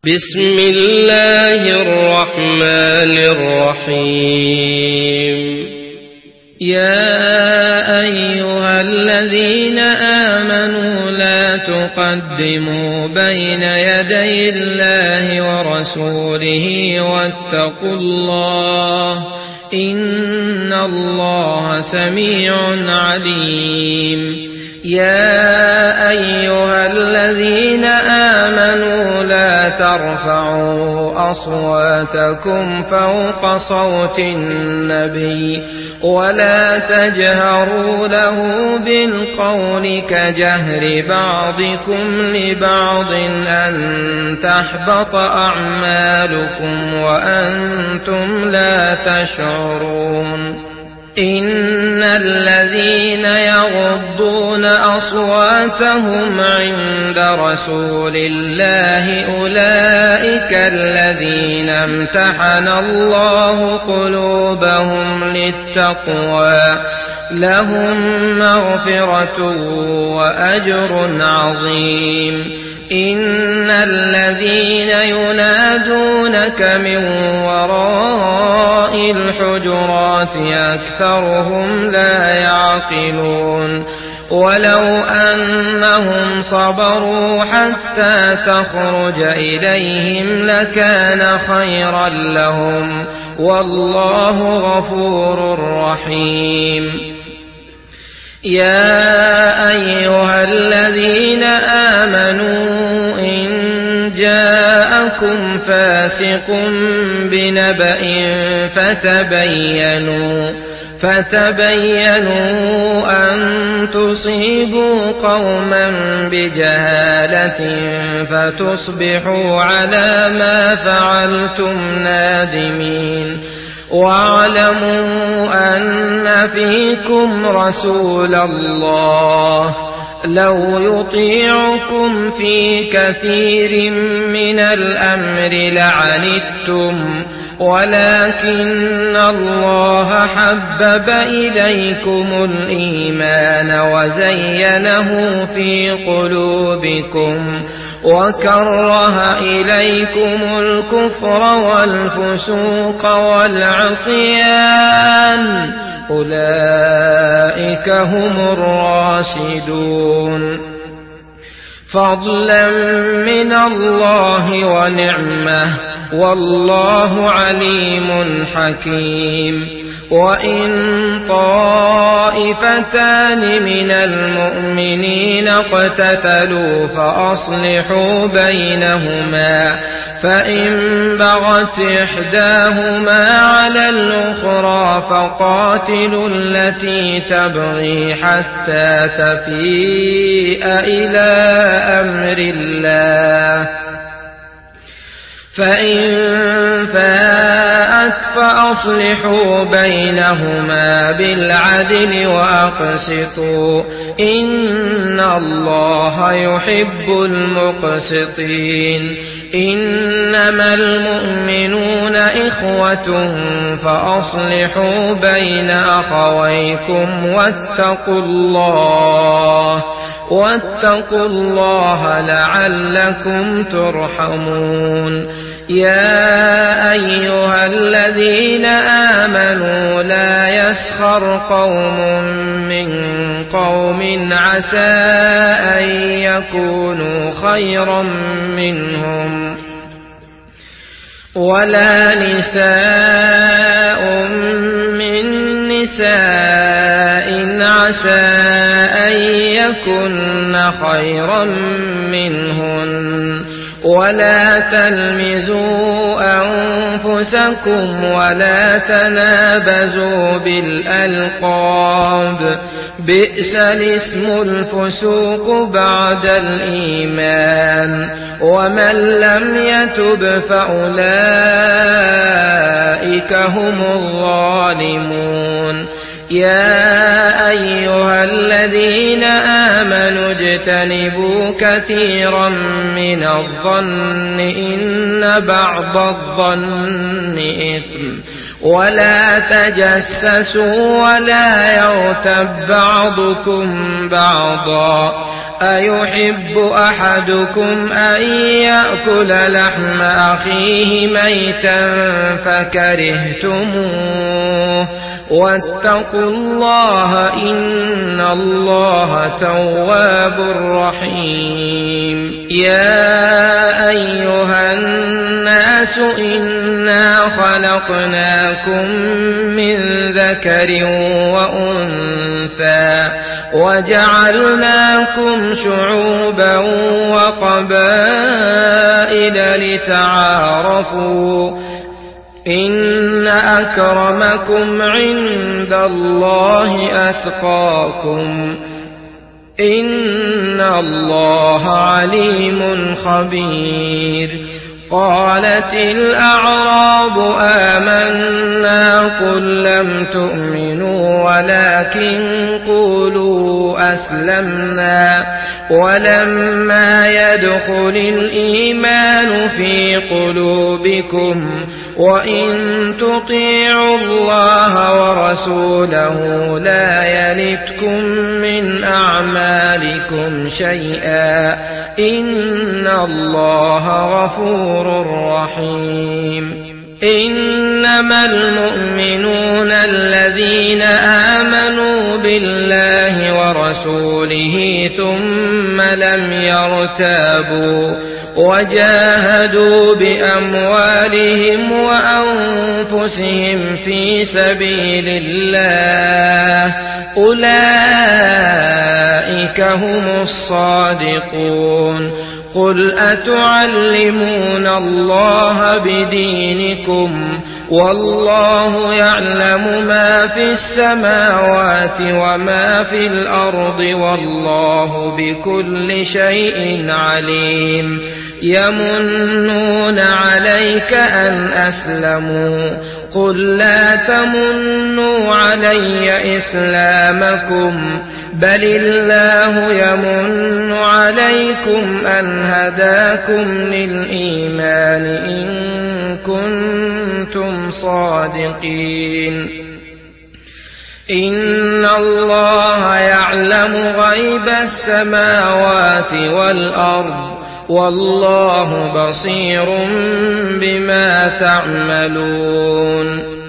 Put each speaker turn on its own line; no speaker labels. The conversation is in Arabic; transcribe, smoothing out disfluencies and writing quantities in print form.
بسم الله الرحمن الرحيم. يا أيها الذين آمنوا لا تقدموا بين يدي الله ورسوله واتقوا الله إن الله سميع عليم. يا أيها الذين آمنوا لا ترفعوا أصواتكم فوق صوت النبي ولا تجهروا له بالقول كجهر بعضكم لبعض أن تحبط أعمالكم وأنتم لا تشعرون. إن الذين يغضون أصواتهم عند رسول الله أولئك الذين امتحن الله قلوبهم للتقوى لهم مغفرة وأجر عظيم. إن الذين ينادونك من وراء الحجرات أكثرهم لا يعقلون. ولو أنهم صبروا حتى تخرج إليهم لكان خيرا لهم والله غفور رحيم. يا أيها الذين آمنوا إن جاءكم فاسق بنبأ فتبينوا أن تصيبوا قوما بجهالة فتصبحوا على ما فعلتم نادمين. واعلموا أن فيكم رسول الله لو يطيعكم في كثير من الأمر لعنتم ولكن الله حبب إليكم الإيمان وزينه في قلوبكم وكره إليكم الكفر والفسوق والعصيان أولئك هم الراشدون. فضلا من الله ونعمة والله عليم حكيم. وإن طائفتان من المؤمنين اقتتلوا فأصلحوا بينهما فإن بغت إحداهما على الأخرى فقاتلوا التي تبغي حتى تفيء إلى أمر الله فإن فاءت فأصلحوا بينهما بالعدل وأقسطوا إن الله يحب المقسطين. إنما المؤمنون إخوة فأصلحوا بين أخويكم واتقوا الله لعلكم ترحمون. يا أيها الذين آمنوا لا يسخر قوم من قوم عسى أن يكونوا خيرا منهم ولا نساء من نساء عسى أن يكن خيرا منهن ولا تلمزوا أنفسكم ولا تنابزوا بالألقاب بئس الاسم الفسوق بعد الإيمان ومن لم يتب فأولئك هم الظالمون. يا أيها الذين آمنوا اجتنبوا كثيرا من الظن إن بعض الظن إثم ولا تجسسوا ولا يغتب بعضكم بعضا أيحب أحدكم أن يأكل لحم أخيه ميتا فكرهتموه واتقوا الله إن الله تواب رحيم يا أيها الناس إنا خلقناكم من ذكر وأنثى وجعلناكم شعوبا وقبائل لتعارفوا إن أكرمكم عند الله أتقاكم إن الله عليم خبير قالت الأعراب آمنا قل لم تؤمنوا ولكن قولوا أسلمنا ولما يدخل الإيمان في قلوبكم وإن تطيعوا الله ورسوله لا يلتكم من أعمالكم شيئا إن الله غفور رحيم إنما المؤمنون الذين آمنوا بالله ورسوله ثم لم يرتابوا وجاهدوا بأموالهم وأنفسهم في سبيل الله أولئك هم الصادقون قل أتعلمون الله بدينكم والله يعلم ما في السماوات وما في الأرض والله بكل شيء عليم يمنون عليك أن أسلموا قل لا تمنوا علي إسلامكم بل الله يمن عليكم أن هداكم للإيمان إن كنتم صادقين إن الله يعلم غيب السماوات والأرض والله بصير بما تعملون